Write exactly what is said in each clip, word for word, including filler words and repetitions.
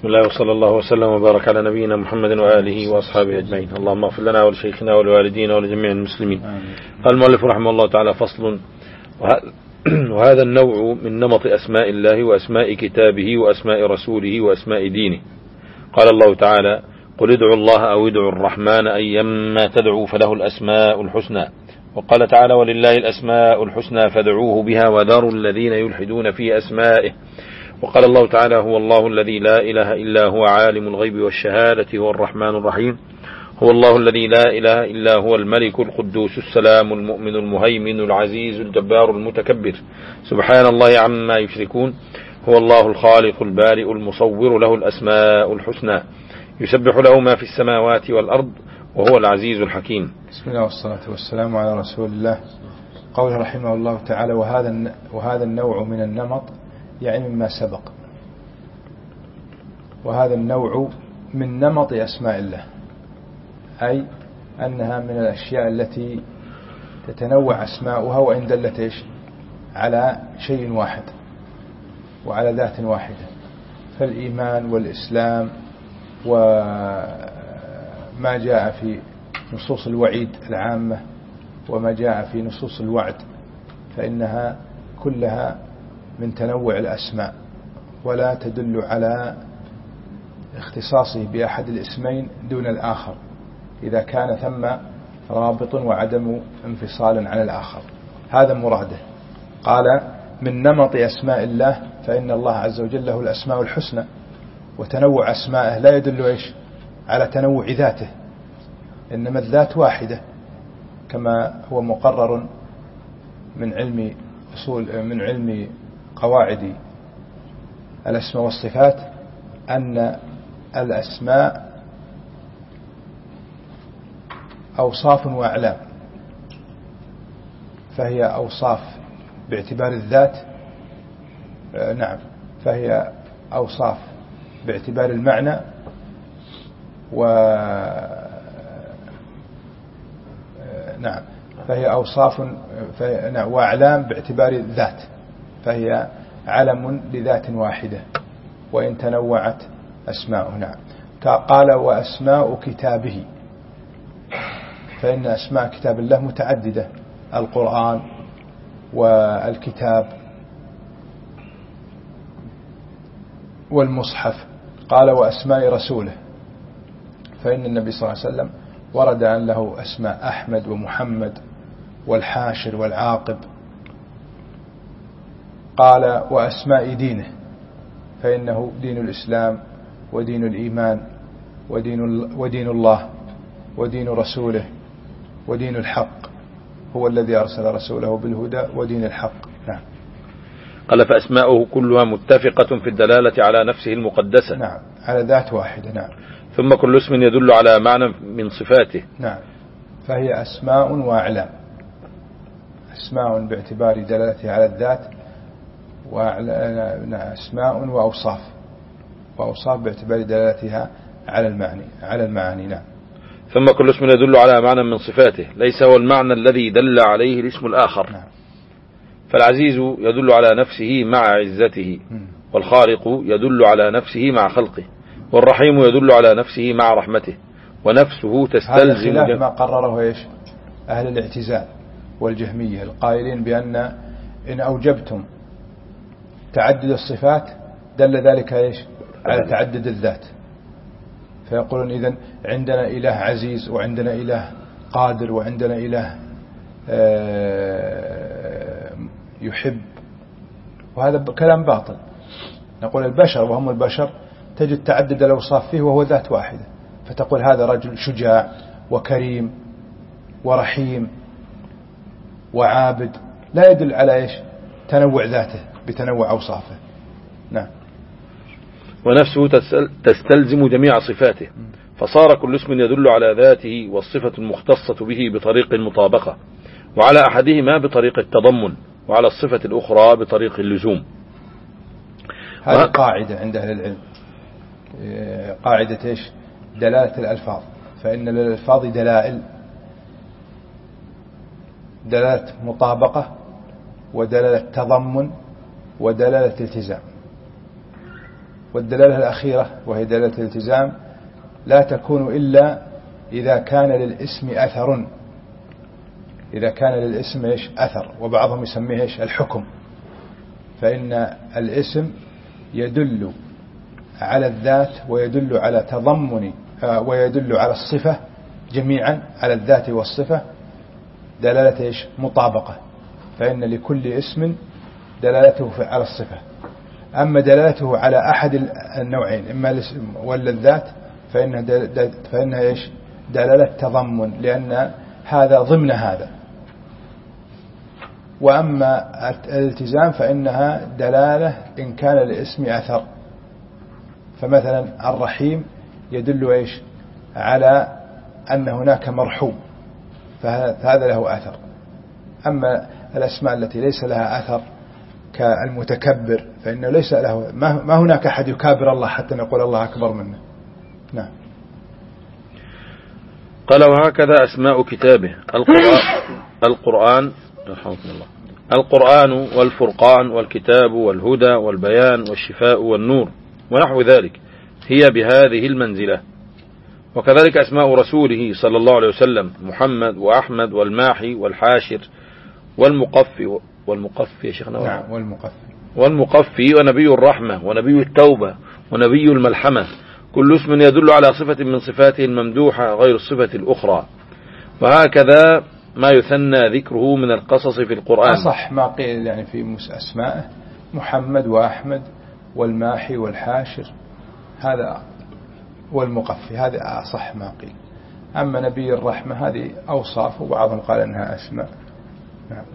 بسم الله وصلى الله وسلم وبارك على نبينا محمد وآله وأصحابه أجمعين. اللهم اغفر لنا ولشيخنا ولوالدينا ولجميع المسلمين. قال المؤلف رحمه الله تعالى: فصل. وهذا النوع من نمط أسماء الله وأسماء كتابه وأسماء رسوله وأسماء دينه. قال الله تعالى: قل ادعوا الله أو ادعوا الرحمن أيما تدعوا فله الأسماء الحسنى. وقال تعالى: ولله الأسماء الحسنى فادعوه بها وذروا الذين يلحدون في أسمائه. وقال الله تعالى: هو الله الذي لا إله إلا هو عالم الغيب والشهادة هو الرحمن الرحيم. هو الله الذي لا إله إلا هو الملك القدوس السلام المؤمن المهيمن العزيز الجبار المتكبر سبحان الله عما يشركون. هو الله الخالق البارئ المصور له الأسماء الحسنى يسبح له ما في السماوات والأرض وهو العزيز الحكيم. بسم الله والصلاة والسلام على رسول الله. قوله رحمه الله تعالى: وهذا وهذا النوع من النمط، يعني مما سبق. وهذا النوع من نمط أسماء الله، أي أنها من الأشياء التي تتنوع أسماؤها وإن دلت إيش على شيء واحد وعلى ذات واحدة. فالإيمان والإسلام وما جاء في نصوص الوعيد العامة وما جاء في نصوص الوعد فإنها كلها من تنوع الأسماء، ولا تدل على اختصاصه بأحد الاسمين دون الآخر إذا كان ثم رابط وعدم انفصال عن الآخر. هذا مراده. قال: من نمط أسماء الله، فإن الله عز وجل له الأسماء الحسنى، وتنوع أسمائه لا يدل إيش على تنوع ذاته، إنما الذات واحدة، كما هو مقرر من علم أصول من علم قواعد الأسماء والصفات، أن الأسماء أوصاف وأعلام، فهي أوصاف باعتبار الذات، نعم فهي أوصاف باعتبار المعنى، و نعم فهي أوصاف وأعلام باعتبار الذات، فهي علم لذات واحدة وإن تنوعت أسماؤه. نعم. قال: وأسماء كتابه، فإن أسماء كتاب الله متعددة: القرآن والكتاب والمصحف. قال: وأسماء رسوله، فإن النبي صلى الله عليه وسلم ورد أن له أسماء أحمد ومحمد والحاشر والعاقب. قال: وأسماء دينه، فإنه دين الإسلام ودين الإيمان ودين, ودين الله ودين رسوله ودين الحق، هو الذي أرسل رسوله بالهدى ودين الحق. نعم. قال: فأسماؤه كلها متفقة في الدلالة على نفسه المقدسة، نعم، على ذات واحدة. نعم. ثم كل اسم يدل على معنى من صفاته. نعم، فهي أسماء وأعلام. أسماء باعتبار دلالتها على الذات، وأسماء وأوصاف، وأوصاف باعتبار دلالتها على المعنى على المعاني. نعم. ثم كل اسم يدل على معنى من صفاته ليس هو المعنى الذي دل عليه الاسم الآخر. نعم. فالعزيز يدل على نفسه مع عزته، والخالق يدل على نفسه مع خلقه، والرحيم يدل على نفسه مع رحمته، ونفسه تستلزم هذا خلاف ما قرره إيش أهل الاعتزال والجهمية القائلين بأن إن أوجبتم تعدد الصفات دل ذلك إيش على تعدد الذات، فيقولون إذن عندنا إله عزيز وعندنا إله قادر وعندنا إله يحب، وهذا كلام باطل. نقول البشر وهم البشر تجد تعدد الأوصاف فيه وهو ذات واحدة، فتقول هذا رجل شجاع وكريم ورحيم وعابد، لا يدل على إيش تنوع ذاته بتنوع أوصافه. نعم. ونفسه تستلزم جميع صفاته، فصار كل اسم يدل على ذاته والصفة المختصة به بطريق المطابقة، وعلى أحدهما بطريق التضمن، وعلى الصفة الأخرى بطريق اللزوم. هذه وه... قاعدة عند أهل العلم، قاعدة إيش دلالة الألفاظ، فإن للألفاظ دلائل: دلالة مطابقة ودلالة تضمن ودلالة التزام. والدلالة الأخيرة وهي دلالة الالتزام لا تكون إلا إذا كان للاسم أثر، إذا كان للاسم إيش أثر، وبعضهم يسميه إيش الحكم. فإن الاسم يدل على الذات ويدل على تضمن ويدل على الصفة جميعا، على الذات والصفة دلالة إيش مطابقة، فإن لكل اسم دلالته على الصفة. أما دلالته على أحد النوعين إما الاسم ولا الذات فإنها, فإنها إيش دلالة تضمن، لأن هذا ضمن هذا. وأما الالتزام فإنها دلالة إن كان الاسم أثر، فمثلا الرحيم يدل إيش على أن هناك مرحوم، فهذا له أثر. أما الأسماء التي ليس لها أثر كالمتكبر فإنه ليس له، ما هناك أحد يكابر الله حتى نقول الله أكبر منه. نعم. قال وهكذا أسماء كتابه القرآن, القرآن رحمكم الله القرآن والفرقان والكتاب والهدى والبيان والشفاء والنور ونحو ذلك هي بهذه المنزلة. وكذلك أسماء رسوله صلى الله عليه وسلم محمد وأحمد والماحي والحاشر والمقفي والمقفي يا شيخنا نعم والمقفي والمقفي ونبي الرحمة ونبي التوبة ونبي الملحمة، كل اسم يدل على صفة من صفاته الممدوحة غير الصفة الأخرى. وهكذا ما يثنى ذكره من القصص في القرآن. أصح ما قيل يعني في أسمائه محمد وأحمد والماحي والحاشر هذا والمقفي، هذا أصح ما قيل. أما نبي الرحمة هذه أوصاف وبعضهم قال أنها أسماء. نعم.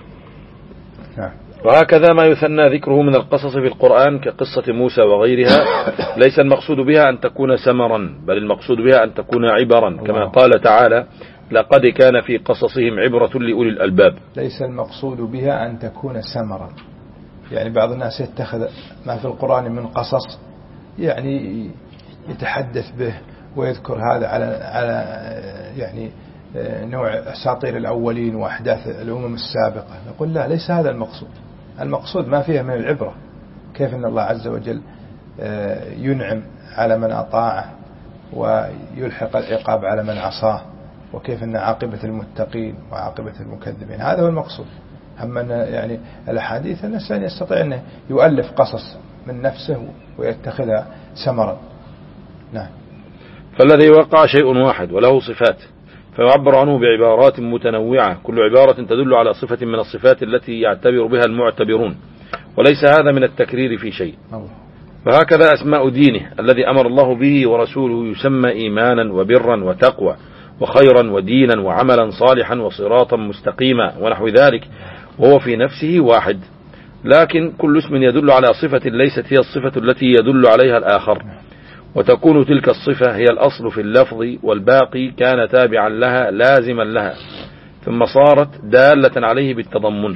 نعم. وهكذا ما يثنى ذكره من القصص في القرآن كقصة موسى وغيرها ليس المقصود بها أن تكون سمرا، بل المقصود بها أن تكون عبرا، كما قال تعالى لقد كان في قصصهم عبرة لأولي الألباب. ليس المقصود بها أن تكون سمرا، يعني بعض الناس يتخذ ما في القرآن من قصص يعني يتحدث به ويذكر هذا على على يعني نوع أساطير الأولين وأحداث الأمم السابقة. نقول لا، ليس هذا المقصود. المقصود ما فيها من العبرة، كيف أن الله عز وجل ينعم على من أطاعه ويلحق العقاب على من عصاه، وكيف أن عاقبة المتقين وعاقبة المكذبين، هذا هو المقصود. أما يعني الأحاديث الإنسان يستطيع أن يؤلف قصص من نفسه ويتخذها سمرا. نعم. فالذي وقع شيء واحد وله صفات فيعبر عنه بعبارات متنوعة، كل عبارة تدل على صفة من الصفات التي يعتبر بها المعتبرون، وليس هذا من التكرير في شيء. فهكذا أسماء دينه الذي أمر الله به ورسوله يسمى إيمانا وبرا وتقوى وخيرا ودينا وعملا صالحا وصراطا مستقيما ونحو ذلك، وهو في نفسه واحد، لكن كل اسم يدل على صفة ليست هي الصفة التي يدل عليها الآخر، وتكون تلك الصفة هي الأصل في اللفظ، والباقي كان تابعا لها لازما لها، ثم صارت دالة عليه بالتضمن.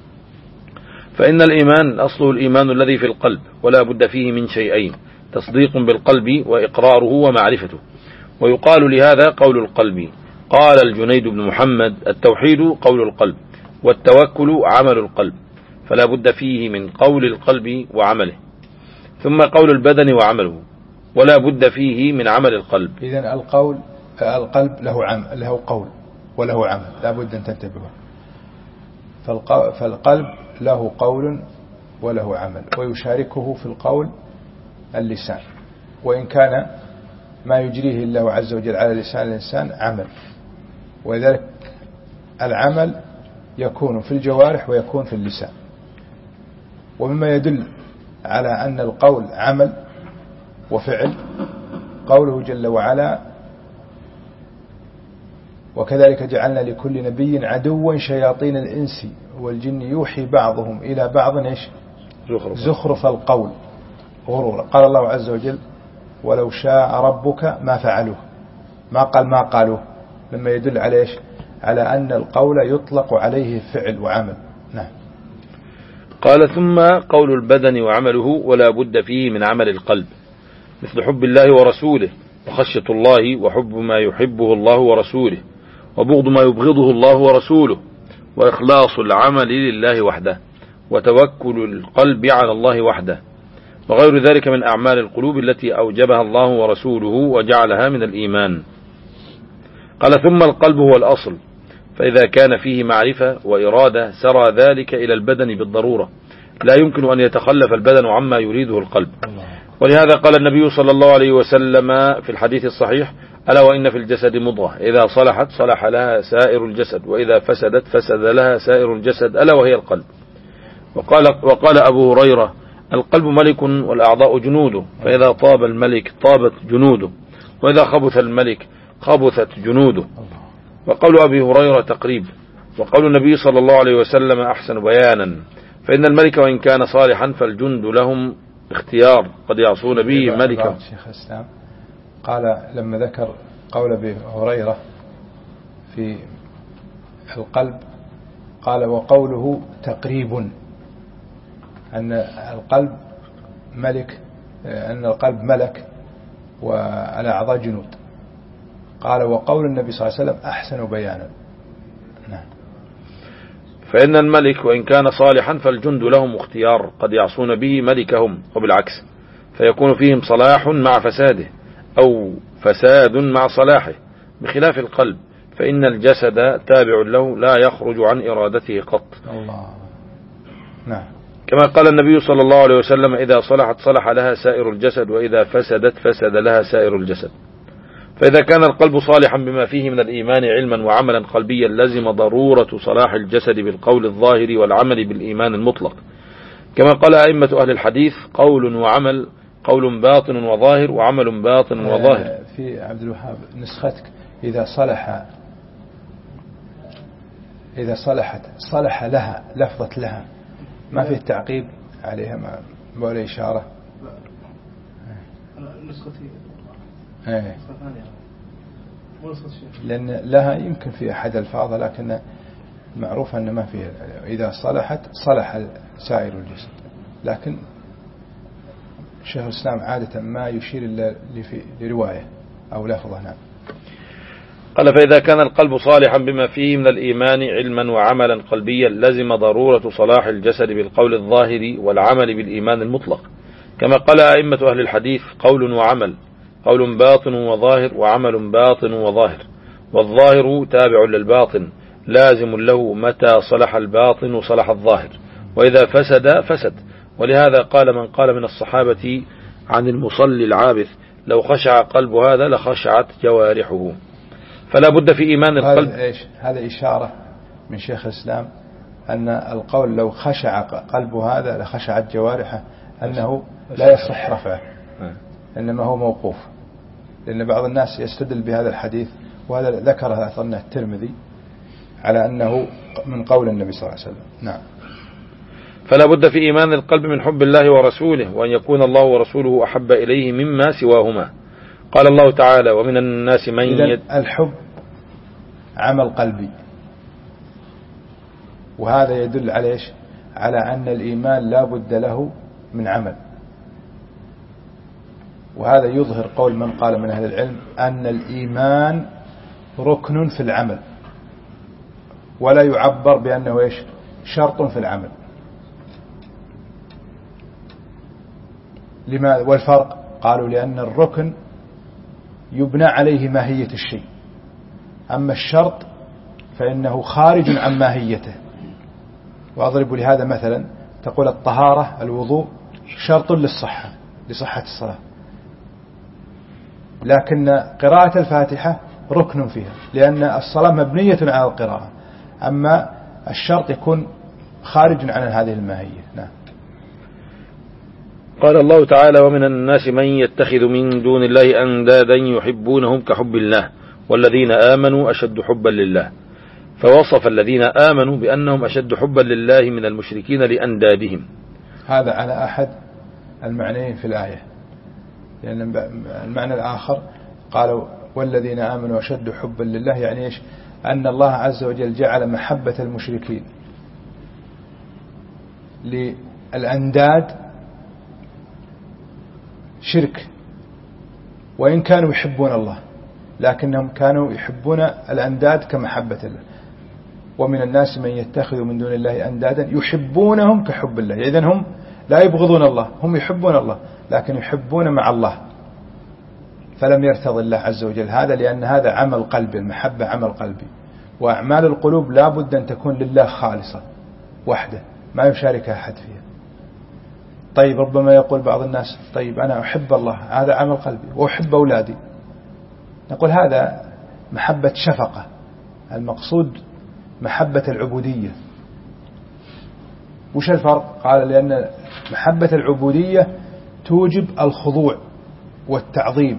فإن الإيمان أصله الإيمان الذي في القلب، ولا بد فيه من شيئين: تصديق بالقلب وإقراره ومعرفته، ويقال لهذا قول القلب. قال الجنيد بن محمد: التوحيد قول القلب، والتوكل عمل القلب، فلا بد فيه من قول القلب وعمله، ثم قول البدن وعمله، ولا بد فيه من عمل القلب. إذن القول القلب له عمل، له قول وله عمل، لا بد أن تنتبهوا. فالقلب له قول وله عمل، ويشاركه في القول اللسان، وإن كان ما يجريه الله عز وجل على لسان الإنسان عمل، ولذلك العمل يكون في الجوارح ويكون في اللسان. ومما يدل على أن القول عمل وفعل قوله جل وعلا: وكذلك جعلنا لكل نبي عدوا شياطين الإنس والجن يوحي بعضهم إلى بعض إيش زخرف القول غرورا. قال الله عز وجل: ولو شاء ربك ما فعلوه، ما قال ما قالوه، مما يدل على إيش على أن القول يطلق عليه فعل وعمل. نعم. قال: ثم قول البدن وعمله، ولا بد فيه من عمل القلب، مثل حب الله ورسوله، وخشية الله، وحب ما يحبه الله ورسوله، وبغض ما يبغضه الله ورسوله، وإخلاص العمل لله وحده، وتوكل القلب على الله وحده، وغير ذلك من أعمال القلوب التي أوجبها الله ورسوله وجعلها من الإيمان. قال ثم القلب هو الأصل، فإذا كان فيه معرفة وإرادة سرى ذلك إلى البدن بالضرورة، لا يمكن أن يتخلف البدن عما يريده القلب. ولهذا قال النبي صلى الله عليه وسلم في الحديث الصحيح: ألا وإن في الجسد مضغة إذا صلحت صلح لها سائر الجسد وإذا فسدت فسد لها سائر الجسد ألا وهي القلب. وقال, وقال أبو هريرة: القلب ملك والأعضاء جنوده، فإذا طاب الملك طابت جنوده، وإذا خبث الملك خبثت جنوده. وقول أبي هريرة تقريب، وقول النبي صلى الله عليه وسلم أحسن بيانا، فإن الملك وإن كان صالحا فالجند لهم اختيار قد يعصون به ملكا. شيخ الإسلام قال لما ذكر قول أبي هريرة في القلب قال: وقوله تقريب، أن القلب ملك، أن القلب ملك والأعضاء جنود. قال: وقول النبي صلى الله عليه وسلم أحسن بيانا. نعم. فإن الملك وإن كان صالحا فالجند لهم اختيار قد يعصون به ملكهم، وبالعكس، فيكون فيهم صلاح مع فساده أو فساد مع صلاحه، بخلاف القلب فإن الجسد تابع له لا يخرج عن إرادته قط. الله. نعم. كما قال النبي صلى الله عليه وسلم: إذا صلحت صلح لها سائر الجسد وإذا فسدت فسد لها سائر الجسد. فإذا كان القلب صالحا بما فيه من الإيمان علما وعملا قلبيا لزم ضرورة صلاح الجسد بالقول الظاهر والعمل بالإيمان المطلق. كما قال أئمة أهل الحديث: قول وعمل، قول باطن وظاهر، وعمل باطن وظاهر. في عبد الوهاب نسختك إذا صلح إذا صلحت صلح لها، لفظة لها ما في التعقيب عليها، ما ولا إشارة. نسختي ايه، لأن لها يمكن في أحد الفاظ، لكن معروف أن ما فيها. إذا صلحت صلح سائر الجسد، لكن شيخ الإسلام عادة ما يشير إلا لرواية أو لفظة. نعم. قال: فإذا كان القلب صالحا بما فيه من الإيمان علما وعملا قلبيا لزم ضرورة صلاح الجسد بالقول الظاهر والعمل بالإيمان المطلق. كما قال أئمة أهل الحديث: قول وعمل، قول باطن وظاهر، وعمل باطن وظاهر. والظاهر تابع للباطن لازم له، متى صلح الباطن صلح الظاهر، وإذا فسد فسد. ولهذا قال من قال من الصحابة عن المصلي العابث: لو خشع قلب هذا لخشعت جوارحه. فلا بد في إيمان القلب. هذا إيش؟ هذا إشارة من شيخ الإسلام أن القول لو خشع قلب هذا لخشعت جوارحه أنه لا يصح رفعه، إنما هو موقوف، لأن بعض الناس يستدل بهذا الحديث، وهذا ذكره أثرنا الترمذي على أنه من قول النبي صلى الله عليه وسلم. نعم. فلا بد في إيمان القلب من حب الله ورسوله، وأن يكون الله ورسوله أحب إليه مما سواهما. قال الله تعالى: ومن الناس من يد... الحب عمل قلبي، وهذا يدل على إيش؟ على أن الإيمان لا بد له من عمل. وهذا يظهر قول من قال من أهل العلم أن الإيمان ركن في العمل، ولا يعبر بأنه إيش؟ شرط في العمل. لماذا؟ والفرق قالوا لأن الركن يبنى عليه ماهية الشيء، أما الشرط فإنه خارج عن ماهيته. وأضرب لهذا مثلا، تقول الطهارة الوضوء شرط للصحة، لصحة الصلاة، لكن قراءة الفاتحة ركن فيها، لأن الصلاة مبنية على القراءة، أما الشرط يكون خارج عن هذه الماهية. نعم. قال الله تعالى: ومن الناس من يتخذ من دون الله أندادا يحبونهم كحب الله والذين آمنوا أشد حبا لله. فوصف الذين آمنوا بأنهم أشد حبا لله من المشركين لأندادهم. هذا على أحد المعنيين في الآية، لأن المعنى الآخر قالوا والذين آمنوا أشد حبا لله، يعني إيش؟ أن الله عز وجل جعل محبة المشركين للأنداد شرك، وإن كانوا يحبون الله لكنهم كانوا يحبون الأنداد كمحبة الله. ومن الناس من يتخذ من دون الله أندادا يحبونهم كحب الله، إذن هم لا يبغضون الله، هم يحبون الله لكن يحبون مع الله، فلم يرتضي الله عز وجل هذا، لأن هذا عمل قلبي، المحبة عمل قلبي، وأعمال القلوب لا بد أن تكون لله خالصة وحده ما يشاركها أحد فيها. طيب ربما يقول بعض الناس طيب أنا أحب الله، هذا عمل قلبي، وأحب أولادي، نقول هذا محبة شفقة، المقصود محبة العبودية. وش الفرق؟ قال لأن محبة العبودية توجب الخضوع والتعظيم.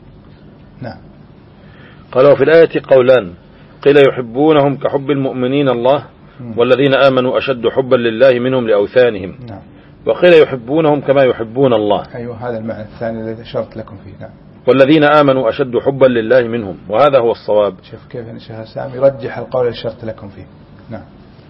نعم. قالوا في الآية قولان، قيل يحبونهم كحب المؤمنين الله والذين آمنوا أشد حبا لله منهم لأوثانهم. نعم. وقيل يحبونهم كما يحبون الله. أيوة هذا المعنى الثاني الذي أشرت لكم فيه. نعم. والذين آمنوا أشد حبا لله منهم، وهذا هو الصواب. شوف كيف أن شيخ سامي يرجح القول الذي أشرت لكم فيه. نعم.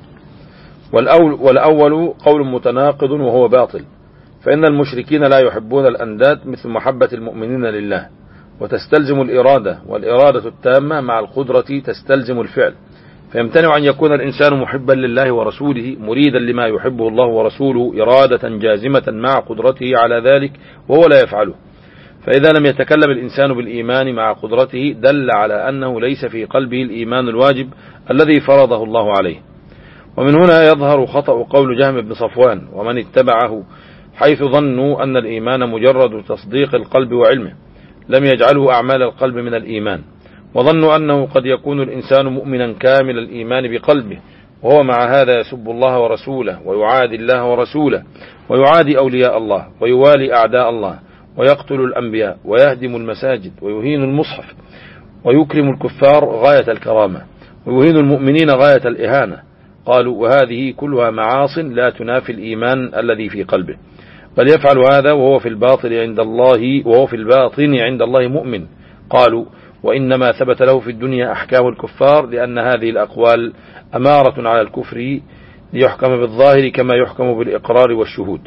والأول, والأول قول متناقض وهو باطل، فإن المشركين لا يحبون الأنداد مثل محبة المؤمنين لله، وتستلزم الإرادة، والإرادة التامة مع القدرة تستلزم الفعل، فيمتنع أن يكون الإنسان محبا لله ورسوله مريدا لما يحبه الله ورسوله إرادة جازمة مع قدرته على ذلك وهو لا يفعله. فإذا لم يتكلم الإنسان بالإيمان مع قدرته دل على أنه ليس في قلبه الإيمان الواجب الذي فرضه الله عليه. ومن هنا يظهر خطأ قول جهم بن صفوان ومن اتبعه، حيث ظنوا أن الإيمان مجرد تصديق القلب وعلمه، لم يجعله أعمال القلب من الإيمان، وظنوا أنه قد يكون الإنسان مؤمنا كامل الإيمان بقلبه وهو مع هذا يسب الله ورسوله ويعادي الله ورسوله ويعادي أولياء الله ويوالي أعداء الله ويقتل الأنبياء ويهدم المساجد ويهين المصحف ويكرم الكفار غاية الكرامة ويهين المؤمنين غاية الإهانة. قالوا وهذه كلها معاص لا تنافي الإيمان الذي في قلبه، بل يفعل هذا وهو في الباطن عند الله وهو في الباطن عند الله مؤمن. قالوا وإنما ثبت له في الدنيا أحكام الكفار لأن هذه الأقوال أمارة على الكفر ليحكم بالظاهر كما يحكم بالإقرار والشهود،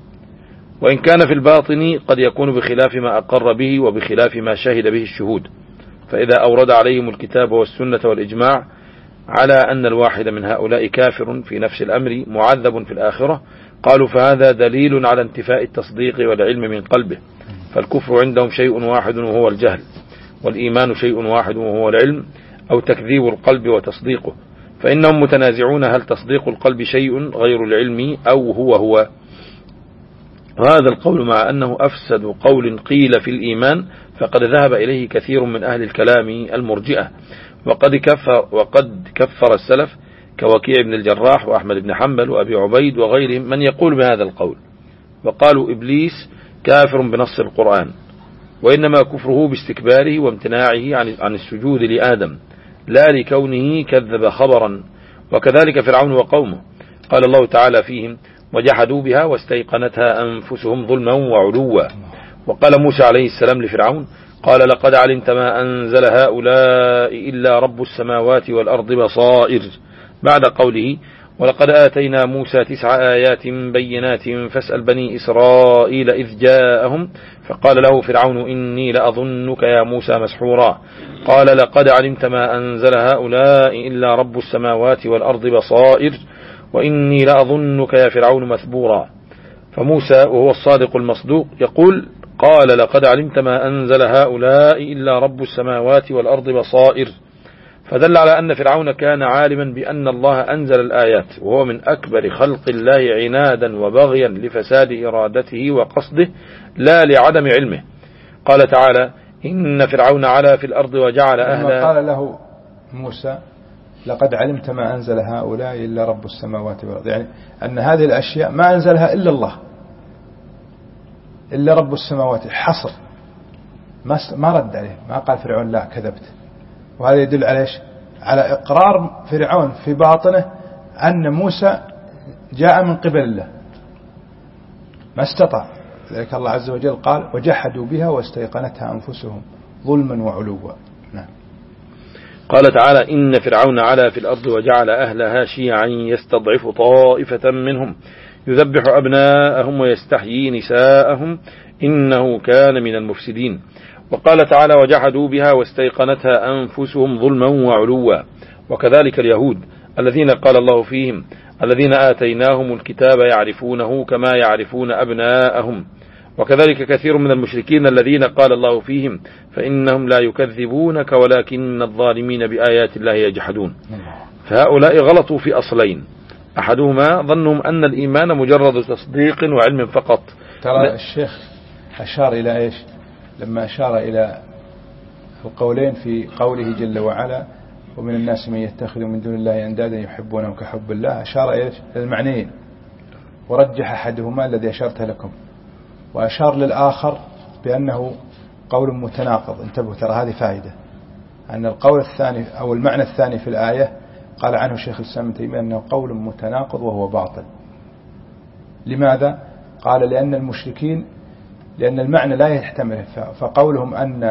وإن كان في الباطن قد يكون بخلاف ما أقر به وبخلاف ما شهد به الشهود. فإذا أورد عليهم الكتاب والسنة والإجماع على أن الواحد من هؤلاء كافر في نفس الأمر معذب في الآخرة، قالوا فهذا دليل على انتفاء التصديق والعلم من قلبه، فالكفر عندهم شيء واحد وهو الجهل، والإيمان شيء واحد وهو العلم أو تكذيب القلب وتصديقه، فإنهم متنازعون هل تصديق القلب شيء غير العلم أو هو هو. وهذا القول مع أنه أفسد قول قيل في الإيمان فقد ذهب إليه كثير من أهل الكلام المرجئة، وقد كفر, وقد كفر السلف كوكيع بن الجراح وأحمد بن حنبل وأبي عبيد وغيرهم من يقول بهذا القول، وقالوا إبليس كافر بنص القرآن، وإنما كفره باستكباره وامتناعه عن السجود لآدم لا لكونه كذب خبرا. وكذلك فرعون وقومه، قال الله تعالى فيهم وجحدوا بها واستيقنتها أنفسهم ظلما وعلوا. وقال موسى عليه السلام لفرعون قال لقد علمت ما أنزل هؤلاء إلا رب السماوات والأرض بصائر، بعد قوله ولقد آتينا موسى تسع آيات بينات فاسأل بني إسرائيل إذ جاءهم فقال له فرعون إني لأظنك يا موسى مسحورا، قال لقد علمت ما أنزل هؤلاء إلا رب السماوات والأرض بصائر وإني لأظنك يا فرعون مثبورا. فموسى وهو الصادق المصدوق يقول قال لقد علمت ما أنزل هؤلاء إلا رب السماوات والأرض بصائر، فدل على أن فرعون كان عالما بأن الله أنزل الآيات، وهو من أكبر خلق الله عنادا وبغيا لفساد إرادته وقصده لا لعدم علمه. قال تعالى إن فرعون علا في الأرض وجعل أهلها، قال له موسى لقد علمت ما أنزل هؤلاء إلا رب السماوات والأرض، يعني أن هذه الأشياء ما أنزلها إلا الله، إلا رب السماوات، حصر، ما رد عليه، ما قال فرعون لا كذبت. وهذا يدل على إيش؟ على إقرار فرعون في باطنه أن موسى جاء من قبل الله، ما استطاع، لذلك الله عز وجل قال وجحدوا بها واستيقنتها أنفسهم ظلما وعلوا. نعم. قال تعالى إن فرعون علا في الأرض وجعل أهلها شيعا يستضعف طائفة منهم يذبح أبناءهم ويستحيي نساءهم إنه كان من المفسدين. وقال تعالى وجحدوا بها واستيقنتها أنفسهم ظلما وعلوا. وكذلك اليهود الذين قال الله فيهم الذين آتيناهم الكتاب يعرفونه كما يعرفون أبناءهم وكذلك كثير من المشركين الذين قال الله فيهم فإنهم لا يكذبونك ولكن الظالمين بآيات الله يجحدون. فهؤلاء غلطوا في أصلين، أحدهما ظنهم أن الإيمان مجرد تصديق وعلم فقط. ترى الشيخ أشار إلى إيش لما أشار إلى القولين في قوله جل وعلا ومن الناس من يتخذ من دون الله أندادا يحبونهم كحب الله، أشار إيش المعنيين ورجح أحدهما الذي أشرت لكم، وأشار للآخر بأنه قول متناقض. انتبهوا ترى هذه فائدة، أن القول الثاني أو المعنى الثاني في الآية قال عنه الشيخ الإسلام ابن تيمية أنه قول متناقض وهو باطل. لماذا؟ قال لأن المشركين لأن المعنى لا يحتمل، فقولهم أن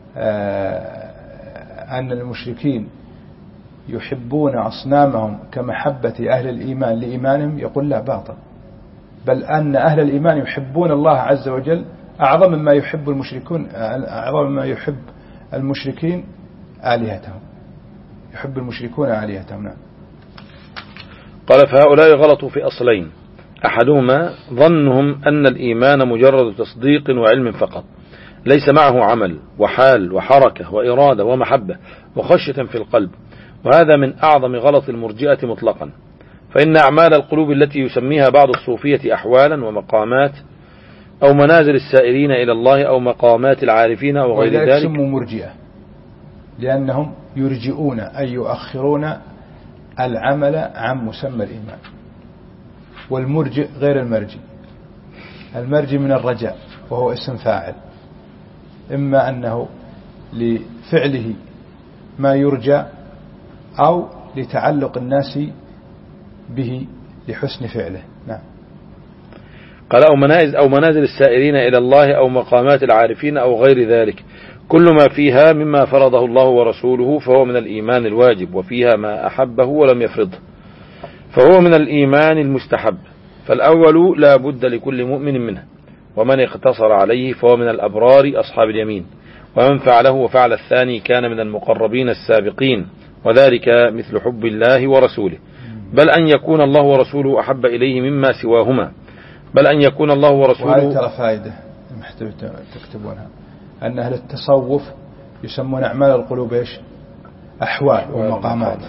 أن المشركين يحبون أصنامهم كمحبة أهل الإيمان لإيمانهم، يقول لا باطل، بل أن أهل الإيمان يحبون الله عز وجل أعظم مما يحب المشركون أعظم مما يحب المشركين آلهتهم، يحب المشركون آلهتهم. نعم. قال فهؤلاء غلطوا في أصلين، أحدهما ظنهم أن الإيمان مجرد تصديق وعلم فقط ليس معه عمل وحال وحركة وإرادة ومحبة وخشية في القلب، وهذا من أعظم غلط المرجئة مطلقا، فإن أعمال القلوب التي يسميها بعض الصوفية أحوالا ومقامات أو منازل السائرين إلى الله أو مقامات العارفين أو غير ذلك سموا مرجئة، لأنهم يرجئون أي يؤخرون العمل عن مسمى الإيمان. والمرجئ غير المرجي، المرجي من الرجاء وهو اسم فاعل، إما أنه لفعله ما يرجى أو لتعلق الناس به لحسن فعله. نعم. قال أو منازل, أو منازل السائرين إلى الله أو مقامات العارفين أو غير ذلك، كل ما فيها مما فرضه الله ورسوله فهو من الإيمان الواجب، وفيها ما أحبه ولم يفرضه فهو من الإيمان المستحب، فالأول لا بد لكل مؤمن منه، ومن اقتصر عليه فهو من الأبرار أصحاب اليمين، ومن فعله وفعل الثاني كان من المقربين السابقين، وذلك مثل حب الله ورسوله، بل أن يكون الله ورسوله أحب إليه مما سواهما، بل أن يكون الله ورسوله. وهذه ترى فائدة محتوى تكتبونها، أن أهل التصوف يسمون أعمال القلوب إيش؟ أحوال ومقامات،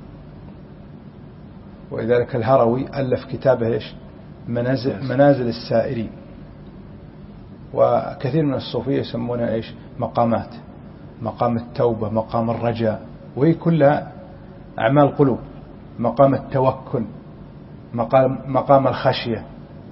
ولذلك الهروي ألف كتابه إيش؟ منازل, منازل السائرين. وكثير من الصوفية يسمونها إيش؟ مقامات، مقام التوبة، مقام الرجاء، وهي كلها أعمال قلوب، مقام التوكل، مقام, مقام الخشية.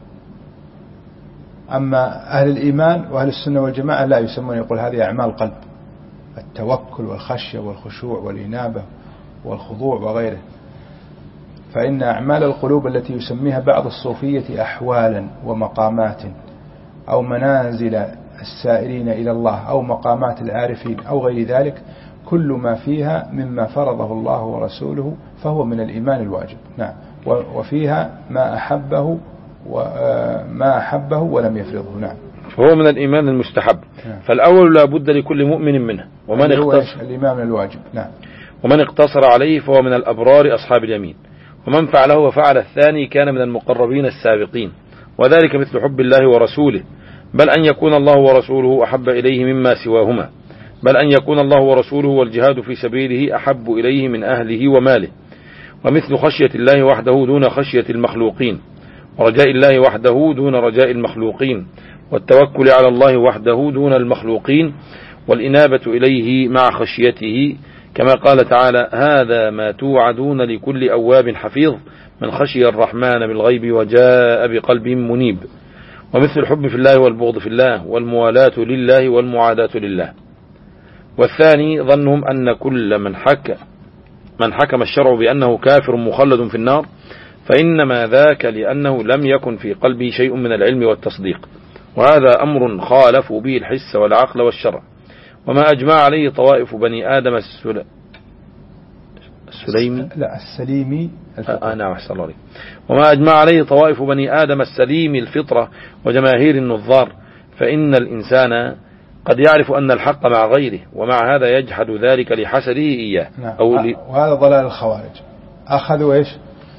أما أهل الإيمان وأهل السنة والجماعة لا يسمون، يقول هذه أعمال قلب، التوكل والخشية والخشوع والإنابة والخضوع وغيره. فإن أعمال القلوب التي يسميها بعض الصوفية أحوالا ومقامات أو منازل السائرين إلى الله أو مقامات العارفين أو غير ذلك، كل ما فيها مما فرضه الله ورسوله فهو من الإيمان الواجب. نعم. وفيها ما أحبه وما أحبه ولم يفرضه. نعم. فهو من الإيمان المستحب. نعم. فالأول لا بد لكل مؤمن منه، ومن اقتصر الإيمان الواجب. نعم. ومن اقتصر عليه فهو من الأبرار أصحاب اليمين، ومن فعله وفعل الثاني كان من المقربين السابقين، وذلك مثل حب الله ورسوله، بل أن يكون الله ورسوله أحب إليه مما سواهما، بل أن يكون الله ورسوله والجهاد في سبيله أحب إليه من أهله وماله، ومثل خشية الله وحده دون خشية المخلوقين، ورجاء الله وحده دون رجاء المخلوقين، والتوكل على الله وحده دون المخلوقين، والإنابة إليه مع خشيته، كما قال تعالى هذا ما توعدون لكل أواب حفيظ من خشي الرحمن بالغيب وجاء بقلب منيب، ومثل الحب في الله والبغض في الله، والموالاة لله والمعاداة لله. والثاني ظنهم أن كل من حكى من حكم الشرع بأنه كافر مخلد في النار فإنما ذاك لأنه لم يكن في قلبه شيء من العلم والتصديق، وهذا أمر خالفوا به الحس والعقل والشرع، وما أجمع عليه طوائف بني آدم السل... السليمي لا السليمي آه نعم أحسن الله عليك. وما أجمع عليه طوائف بني آدم السليم الفطرة وجماهير النظار، فإن الإنسان قد يعرف أن الحق مع غيره، ومع هذا يجحد ذلك لحسده إياه. نعم. أو ل... وهذا ضلال الخوارج، أخذوا إيش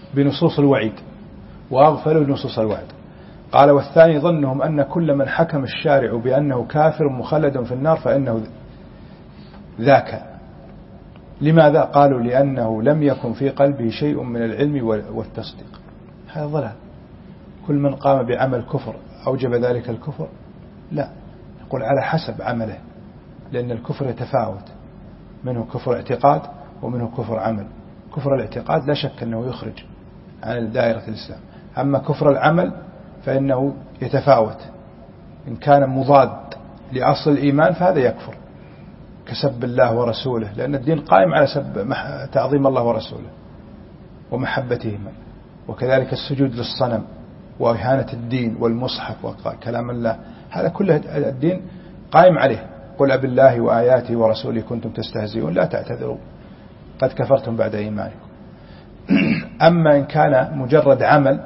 بنصوص الوعيد وأغفلوا بنصوص الوعد. قال والثاني ظنهم أن كل من حكم الشارع بأنه كافر مخلد في النار فإنه ذاك. لماذا؟ قالوا لأنه لم يكن في قلبه شيء من العلم والتصديق. هذا ضلال. كل من قام بعمل كفر أوجب ذلك الكفر؟ لا، يقول على حسب عمله، لأن الكفر يتفاوت، منه كفر اعتقاد ومنه كفر عمل. كفر الاعتقاد لا شك أنه يخرج عن دائرة الإسلام، أما كفر العمل فإنه يتفاوت. إن كان مضاد لأصل الإيمان فهذا يكفر، كسب الله ورسوله، لأن الدين قائم على سب تعظيم الله ورسوله ومحبتهما، وكذلك السجود للصنم وإهانة الدين والمصحف وكلام الله، هذا كله الدين قائم عليه. قل أب الله وآياته ورسوله كنتم تستهزئون لا تعتذروا قد كفرتم بعد إيمانكم. أما إن كان مجرد عمل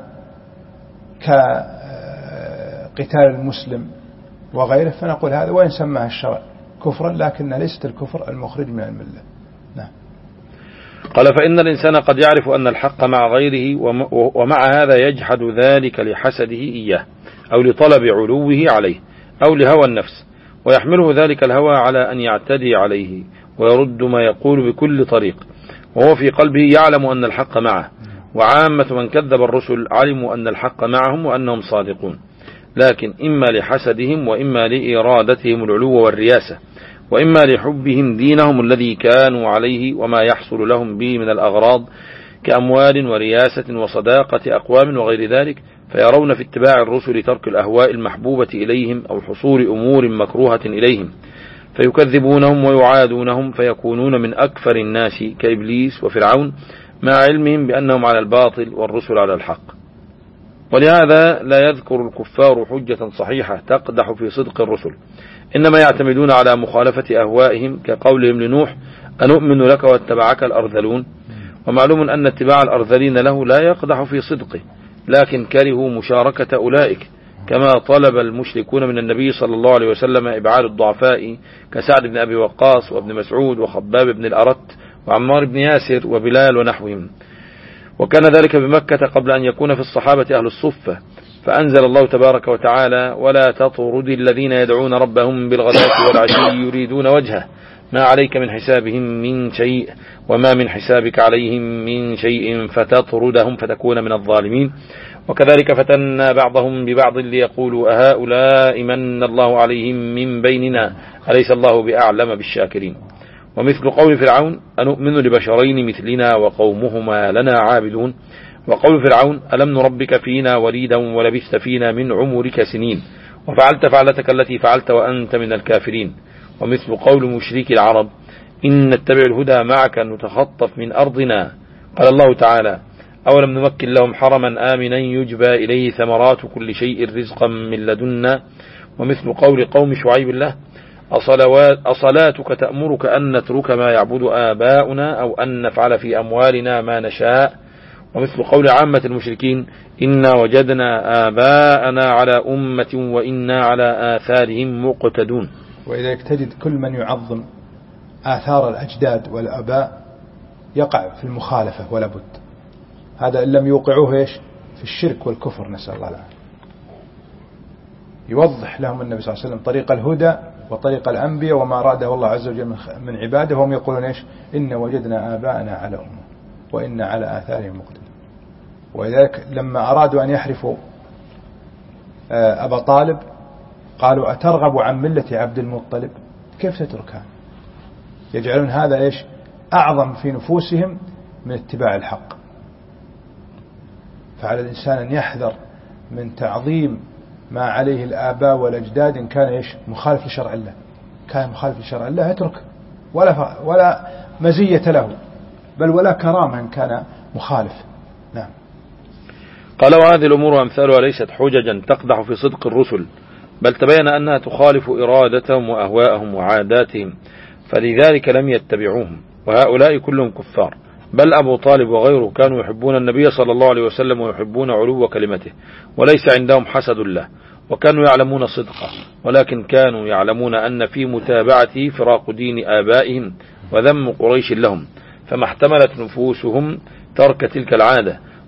كقتال المسلم وغيره فنقول هذا وإن سماه الشرع كفرا لكنه ليست الكفر المخرج من الملة. نعم. قال فإن الإنسان قد يعرف أن الحق مع غيره ومع هذا يجحد ذلك لحسده إياه أو لطلب علوه عليه أو لهوى النفس، ويحمله ذلك الهوى على أن يعتدي عليه ويرد ما يقول بكل طريق، وهو في قلبه يعلم أن الحق معه. وعامة من كذب الرسل علموا أن الحق معهم وأنهم صادقون، لكن إما لحسدهم وإما لإرادتهم العلو والرياسة وإما لحبهم دينهم الذي كانوا عليه وما يحصل لهم به من الأغراض كأموال ورياسة وصداقة أقوام وغير ذلك، فيرون في اتباع الرسل ترك الأهواء المحبوبة إليهم أو حصول أمور مكروهة إليهم، فيكذبونهم ويعادونهم فيكونون من أكفر الناس كإبليس وفرعون مع علمهم بأنهم على الباطل والرسل على الحق. ولهذا لا يذكر الكفار حجة صحيحة تقدح في صدق الرسل، إنما يعتمدون على مخالفة أهوائهم كقولهم لنوح أنؤمن لك واتبعك الأرذلون. ومعلوم أن اتباع الأرذلين له لا يقدح في صدقه، لكن كرهوا مشاركة أولئك، كما طلب المشركون من النبي صلى الله عليه وسلم إبعاد الضعفاء كسعد بن أبي وقاص وابن مسعود وخباب بن الأرت وعمار بن ياسر وبلال ونحوهم. وكان ذلك بمكة قبل أن يكون في الصحابة أهل الصفة، فأنزل الله تبارك وتعالى ولا تطرد الذين يدعون ربهم بالغداة والعشي يريدون وجهه ما عليك من حسابهم من شيء وما من حسابك عليهم من شيء فتطردهم فتكون من الظالمين. وكذلك فتنا بعضهم ببعض ليقولوا أهؤلاء من الله عليهم من بيننا أليس الله بأعلم بالشاكرين. ومثل قول فرعون أنؤمن لبشرين مثلنا وقومهما لنا عابدون، وقول فرعون ألم نربك فينا وليدا ولبثت فينا من عمرك سنين وفعلت فعلتك التي فعلت وأنت من الكافرين. ومثل قول مشرك العرب إن نتبع الهدى معك نتخطف من أرضنا، قال الله تعالى أولم نمكن لهم حرما آمنا يجبى إليه ثمرات كل شيء رزقا من لدنا. ومثل قول قوم شعيب الله أصلاتك تأمرك أن نترك ما يعبد آباؤنا أو أن نفعل في أموالنا ما نشاء. ومثل قول عامة المشركين إنا وجدنا آباءنا على أمة وإنا على آثارهم مقتدون. وإذا تجد كل من يعظم آثار الأجداد والآباء يقع في المخالفة ولا بد، هذا إن لم يوقعوه إيش في الشرك والكفر، نسأل الله العافية. يوضح لهم النبي صلى الله عليه وسلم طريق الهدى وطريق الأنبياء وما أراده الله عز وجل من عباده، وهم يقولون إيش إن وجدنا آباءنا على أمة وإن على آثارهم مقتدون. ولذلك لما أرادوا أن يحرفوا أبا طالب قالوا أترغب عن ملة عبد المطلب، كيف تتركها؟ يجعلون هذا إيش أعظم في نفوسهم من اتباع الحق. فعلى الإنسان أن يحذر من تعظيم ما عليه الآباء والأجداد إن كان إيش مخالف لشرع الله. كان مخالف لشرع الله يترك، ولا ولا مزية له بل ولا كرامة إن كان مخالف. نعم. قال وهذه الأمور وأمثالها ليست حججا تقدح في صدق الرسل، بل تبين أنها تخالف إرادتهم وأهواءهم وعاداتهم، فلذلك لم يتبعوهم، وهؤلاء كلهم كفار. بل أبو طالب وغيره كانوا يحبون النبي صلى الله عليه وسلم ويحبون علو كلمته، وليس عندهم حسد الله، وكانوا يعلمون صدقه، ولكن كانوا يعلمون أن في متابعته فراق دين آبائهم وذم قريش لهم، فما احتملت نفوسهم ترك تلك العادة،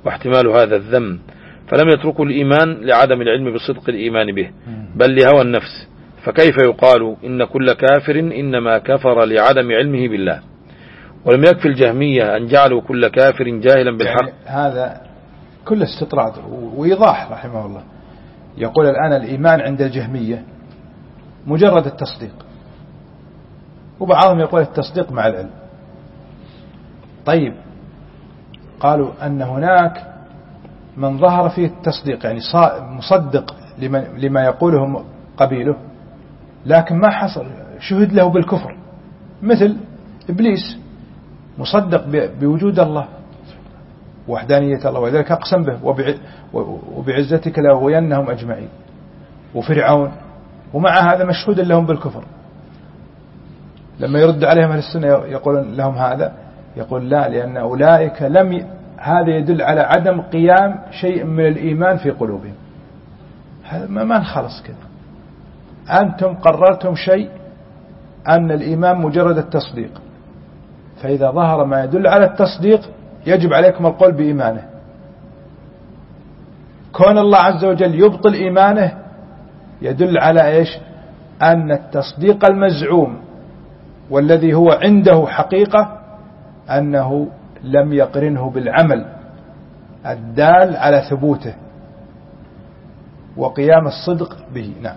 واحتمال هذا الذم، فلم يتركوا الإيمان لعدم العلم بصدق الإيمان به بل لهوى النفس. فكيف يقال إن كل كافر إنما كفر لعدم علمه بالله؟ ولم يكفي الجهمية أن جعلوا كل كافر جاهلا بالحق. يعني هذا كل استطراد وإيضاح رحمه الله. يقول الآن الإيمان عند الجهمية مجرد التصديق، وبعضهم يقول التصديق مع العلم. طيب قالوا أن هناك من ظهر فيه التصديق، يعني مصدق لما يقوله قبيله، لكن ما حصل شهد له بالكفر، مثل إبليس مصدق بوجود الله وحدانية الله، وذلك أقسم به وبعزتك لأغوينهم أجمعين، وفرعون، ومع هذا مشهود لهم بالكفر. لما يرد عليهم أهل السنة يقول لهم هذا، يقول لا، لأن أولئك لم ي... هذا يدل على عدم قيام شيء من الإيمان في قلوبهم. هذا ما نخلص كذا. أنتم قررتم شيء أن الإيمان مجرد التصديق، فإذا ظهر ما يدل على التصديق يجب عليكم القول بإيمانه. كون الله عز وجل يبطل إيمانه يدل على إيش؟ أن التصديق المزعوم والذي هو عنده حقيقة أنه لم يقرنه بالعمل الدال على ثبوته وقيام الصدق به. نعم.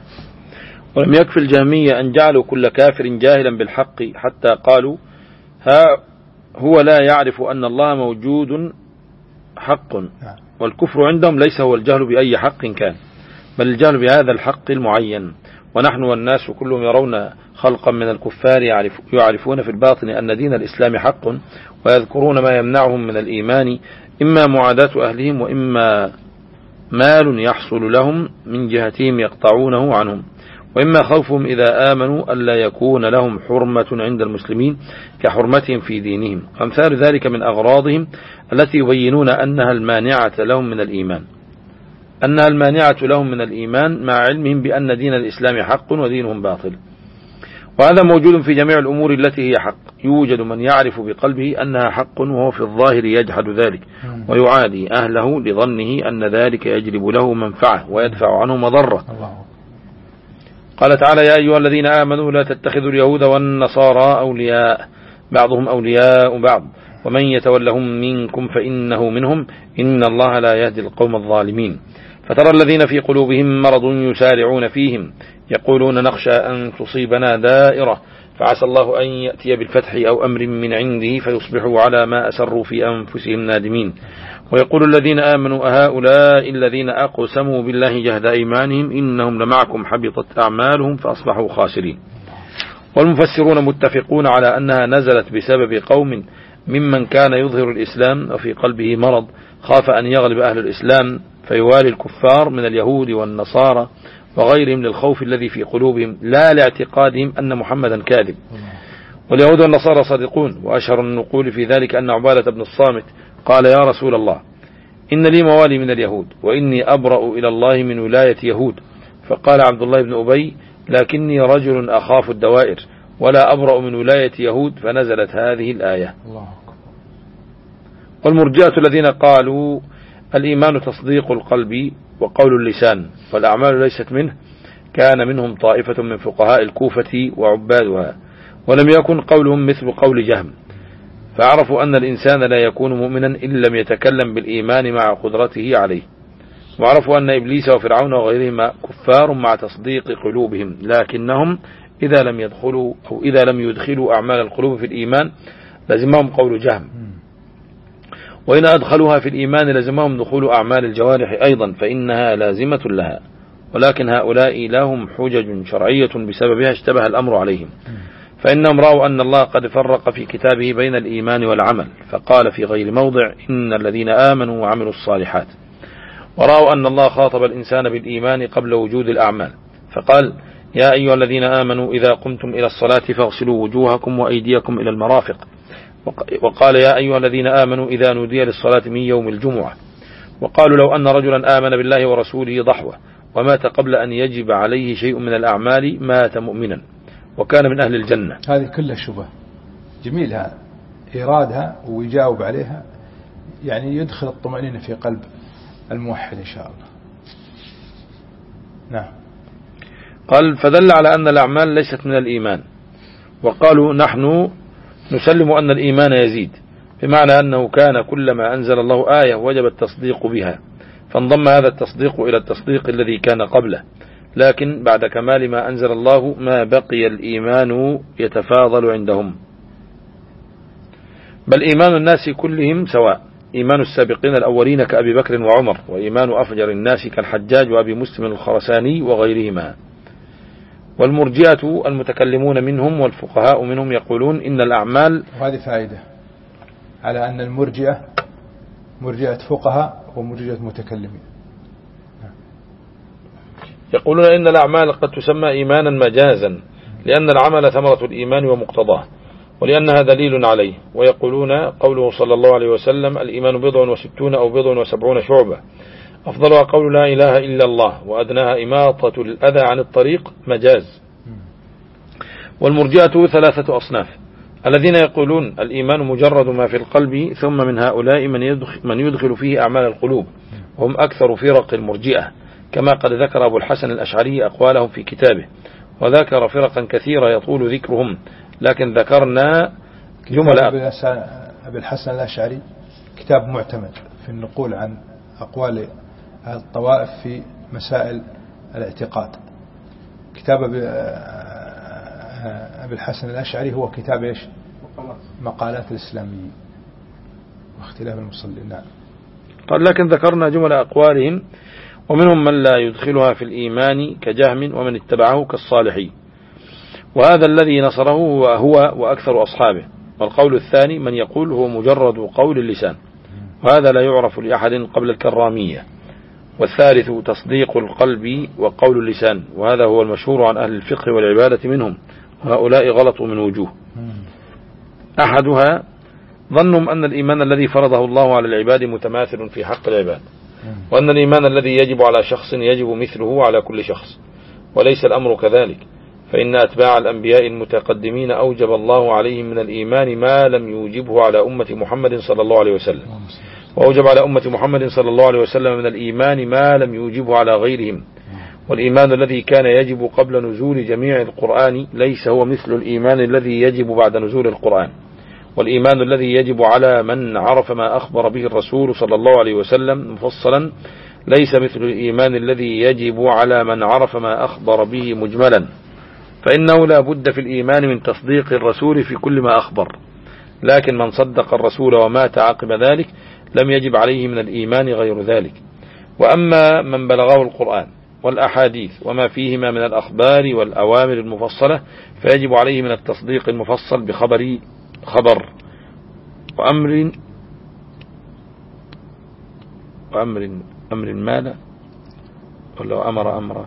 ولم يكفي الجهمية أن جعلوا كل كافر جاهلا بالحق حتى قالوا ها هو لا يعرف أن الله موجود حق، والكفر عندهم ليس هو الجهل بأي حق كان، بل الجهل بهذا الحق المعين. ونحن والناس كلهم يرون خلقا من الكفار يعرف يعرفون في الباطن أن دين الإسلام حق، ويذكرون ما يمنعهم من الإيمان، إما معاداة أهلهم وإما مال يحصل لهم من جهتهم يقطعونه عنهم، وإما خوفهم إذا آمنوا ألا يكون لهم حرمة عند المسلمين كحرمتهم في دينهم، أمثال ذلك من أغراضهم التي يبينون أنها المانعة لهم من الإيمان أنها المانعة لهم من الإيمان مع علمهم بأن دين الإسلام حق ودينهم باطل. وهذا موجود في جميع الأمور التي هي حق. يوجد من يعرف بقلبه أنها حق وهو في الظاهر يجحد ذلك ويعادي أهله لظنه أن ذلك يجلب له منفعة ويدفع عنه مضرة. قال تعالى يا أيها الذين آمنوا لا تتخذوا اليهود والنصارى أولياء بعضهم أولياء بعض ومن يتولهم منكم فإنه منهم إن الله لا يهدي القوم الظالمين. فترى الذين في قلوبهم مرض يسارعون فيهم يقولون نخشى أن تصيبنا دائرة فعسى الله أن يأتي بالفتح أو أمر من عنده فيصبحوا على ما أسروا في أنفسهم نادمين. ويقول الذين آمنوا أهؤلاء الذين أقسموا بالله جهد أيمانهم إنهم لمعكم حبطت أعمالهم فأصبحوا خاسرين. والمفسرون متفقون على أنها نزلت بسبب قوم ممن كان يظهر الإسلام وفي قلبه مرض خاف أن يغلب أهل الإسلام فيوالي الكفار من اليهود والنصارى وغيرهم للخوف الذي في قلوبهم لا لاعتقادهم أن محمدا كاذب. واليهود والنصارى صادقون. وأشهر النقول في ذلك أن عبادة بن الصامت قال يا رسول الله إن لي موالي من اليهود وإني أبرأ إلى الله من ولاية يهود. فقال عبد الله بن أبي لكني رجل أخاف الدوائر ولا أبرأ من ولاية يهود فنزلت هذه الآية. والمرجئة الذين قالوا الإيمان تصديق القلب وقول اللسان والأعمال ليست منه كان منهم طائفة من فقهاء الكوفة وعبادها ولم يكن قولهم مثل قول جهم فعرفوا أن الإنسان لا يكون مؤمنا إن لم يتكلم بالإيمان مع قدرته عليه. وعرفوا أن إبليس وفرعون وغيرهما كفار مع تصديق قلوبهم لكنهم إذا لم يدخلوا أو إذا لم يدخلوا أعمال القلوب في الإيمان لزمهم قول جهم، وإن أدخلوها في الإيمان لزمهم دخول أعمال الجوارح أيضا فإنها لازمة لها. ولكن هؤلاء لهم حجج شرعية بسببها اشتبه الأمر عليهم، فإنهم رأوا أن الله قد فرق في كتابه بين الإيمان والعمل فقال في غير موضع إن الذين آمنوا وعملوا الصالحات. ورأوا أن الله خاطب الإنسان بالإيمان قبل وجود الأعمال فقال يا أيها الذين آمنوا إذا قمتم إلى الصلاة فاغسلوا وجوهكم وأيديكم إلى المرافق. وقال يا أيها الذين آمنوا إذا نودي للصلاة من يوم الجمعة. وقالوا لو أن رجلا آمن بالله ورسوله ضحوة ومات قبل أن يجب عليه شيء من الأعمال مات مؤمنا وكان من أهل الجنة. هذه كلها شبه. جميل هذا إيرادها ويجاوب عليها يعني يدخل الطمأنينة في قلب الموحد إن شاء الله. نعم. قال فدل على أن الأعمال ليست من الإيمان، وقالوا نحن نسلم أن الإيمان يزيد، بمعنى أنه كان كلما أنزل الله آية وجب التصديق بها، فانضم هذا التصديق إلى التصديق الذي كان قبله، لكن بعد كمال ما أنزل الله ما بقي الإيمان يتفاضل عندهم. بل إيمان الناس كلهم سواء، إيمان السابقين الأولين كأبي بكر وعمر، وإيمان أفجر الناس كالحجاج وأبي مسلم الخرساني وغيرهما. والمرجئة المتكلمون منهم والفقهاء منهم يقولون إن الأعمال، وهذه فائدة على أن المرجئة مرجئة فقهاء ومرجئة متكلمين، يقولون إن الأعمال قد تسمى إيمانا مجازا، لأن العمل ثمرة الإيمان ومقتضاه، ولأنها دليل عليه. ويقولون قوله صلى الله عليه وسلم الإيمان بضع وستون أو بضع وسبعون شعبة، أفضلها قول لا إله إلا الله، وأدناها إماطة الأذى عن الطريق، مجاز. والمرجئة ثلاثة أصناف: الذين يقولون الإيمان مجرد ما في القلب، ثم من هؤلاء من يدخل, من يدخل فيه أعمال القلوب، وهم أكثر فرق المرجئة، كما قد ذكر أبو الحسن الأشعري أقوالهم في كتابه، وذكر فرقا كثيرة يطول ذكرهم، لكن ذكرنا جملة. أبو الحسن الأشعري كتاب معتمد في النقول عن أقوال الطوائف في مسائل الاعتقاد. كتاب أبي الحسن الأشعري هو كتاب إيش؟ مقالات الإسلاميين واختلاف المصلين. نعم. قال لكن ذكرنا جمل أقوالهم، ومنهم من لا يدخلها في الإيمان كجهم ومن اتبعه كالصالحي، وهذا الذي نصره هو وأكثر أصحابه. والقول الثاني من يقول هو مجرد قول اللسان، وهذا لا يعرف لأحد قبل الكرامية. والثالث تصديق القلب وقول اللسان، وهذا هو المشهور عن أهل الفقه والعبادة منهم، وهؤلاء غلطوا من وجوه. أحدها ظنهم أن الإيمان الذي فرضه الله على العباد متماثل في حق العباد، وأن الإيمان الذي يجب على شخص يجب مثله على كل شخص، وليس الأمر كذلك، فإن أتباع الأنبياء المتقدمين أوجب الله عليهم من الإيمان ما لم يوجبه على أمة محمد صلى الله عليه وسلم، وأوجب على أمة محمد صلى الله عليه وسلم من الإيمان ما لم يوجبه على غيرهم. والإيمان الذي كان يجب قبل نزول جميع القرآن ليس هو مثل الإيمان الذي يجب بعد نزول القرآن. والإيمان الذي يجب على من عرف ما أخبر به الرسول صلى الله عليه وسلم مفصلا ليس مثل الإيمان الذي يجب على من عرف ما أخبر به مجملا، فإنه لا بد في الإيمان من تصديق الرسول في كل ما أخبر، لكن من صدق الرسول ومات عقب ذلك لم يجب عليه من الإيمان غير ذلك. وأما من بلغه القرآن والأحاديث وما فيهما من الأخبار والأوامر المفصلة فيجب عليه من التصديق المفصل بخبر خبر وأمر وأمر أمر ماذا ولا أمر أمر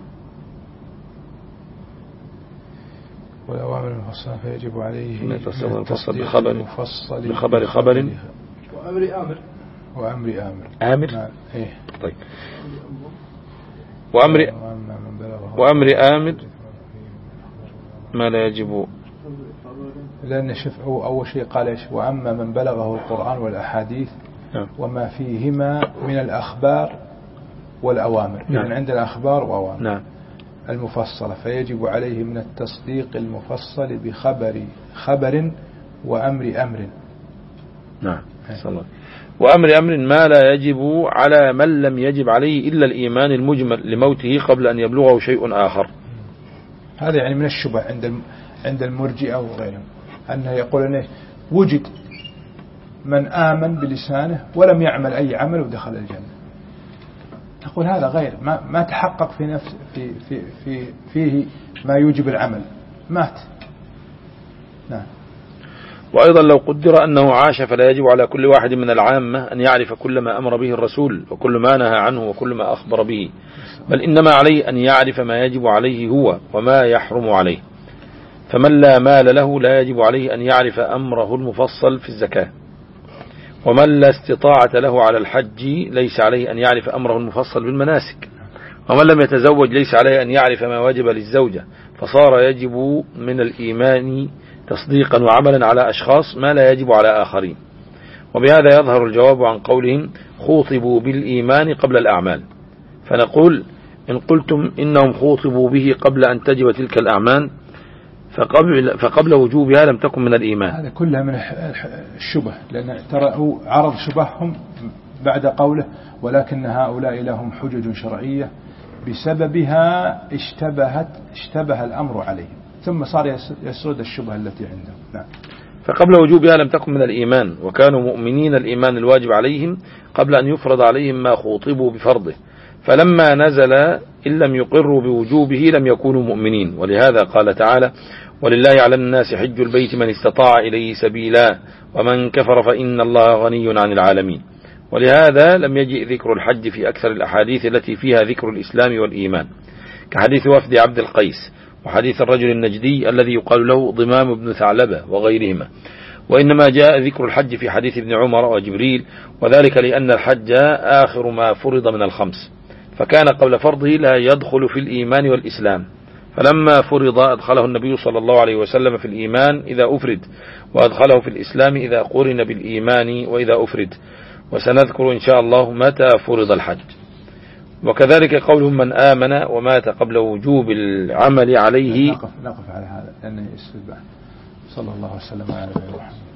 والأوامر المفصلة فيجب عليه من التصديق المفصل بخبر مفصل بخبر خبر وأمر آمر وأمر آمر آمر نعم. إيه. طيب وأمر وأمر آمر ما لا يجب، لأن شوف هو أول شيء قال إيش؟ وأما من بلغه القرآن والأحاديث نعم. وما فيهما من الأخبار والأوامر، نعم. يعني عند الأخبار وأوامر نعم. المفصلة فيجب عليه من التصديق المفصل بخبر خبر وأمر أمر. نعم. صلى الله. وأمر أمر ما لا يجب على من لم يجب عليه إلا الإيمان المجمل لموته قبل أن يبلغه شيء آخر. هذا يعني من الشبه عند عند المرجئة وغيرهم، أنه يقول أنه وجد من آمن بلسانه ولم يعمل أي عمل ودخل الجنة. نقول هذا غير ما ما تحقق في نفس في في في فيه ما يوجب العمل، مات. نعم. وأيضا لو قدر أنه عاش فلا يجب على كل واحد من العامة أن يعرف كل ما أمر به الرسول وكل ما نهى عنه وكل ما أخبر به، بل إنما عليه أن يعرف ما يجب عليه هو وما يحرم عليه. فمن لا مال له لا يجب عليه أن يعرف أمره المفصل في الزكاة، ومن لا استطاعة له على الحج ليس عليه أن يعرف أمره المفصل بالمناسك، ومن لم يتزوج ليس عليه أن يعرف ما وجب للزوجة، فصار يجب من الإيمان تصديقا وعملا على أشخاص ما لا يجب على آخرين. وبهذا يظهر الجواب عن قولهم خوطبوا بالإيمان قبل الأعمال. فنقول إن قلتم إنهم خوطبوا به قبل أن تجب تلك الأعمال فقبل, فقبل وجوبها لم تكن من الإيمان. هذا كلها من الشبه، لأن ترى هو عرض شبههم بعد قوله ولكن هؤلاء لهم حجج شرعية بسببها اشتبهت اشتبه الأمر عليهم، ثم صار يسرد الشبهة التي عندهم. نعم. فقبل وجوبها لم تكن من الإيمان، وكانوا مؤمنين الإيمان الواجب عليهم قبل أن يفرض عليهم ما خوطبوا بفرضه، فلما نزل إن لم يقروا بوجوبه لم يكونوا مؤمنين. ولهذا قال تعالى ولله على الناس حج البيت من استطاع إليه سبيلا ومن كفر فإن الله غني عن العالمين. ولهذا لم يجئ ذكر الحج في أكثر الأحاديث التي فيها ذكر الإسلام والإيمان، كحديث وفد عبد القيس وحديث الرجل النجدي الذي يقال له ضمام بن ثعلبة وغيرهما. وإنما جاء ذكر الحج في حديث ابن عمر وجبريل، وذلك لأن الحج آخر ما فرض من الخمس، فكان قبل فرضه لا يدخل في الإيمان والإسلام، فلما فرض أدخله النبي صلى الله عليه وسلم في الإيمان إذا أفرد، وأدخله في الإسلام إذا قرن بالإيمان وإذا أفرد. وسنذكر إن شاء الله متى فرض الحج. وكذلك قولهم من آمن ومات قبل وجوب العمل عليه. نقف, نقف على هذا لأنه يسلب. صلى الله وسلم على نبينا محمد.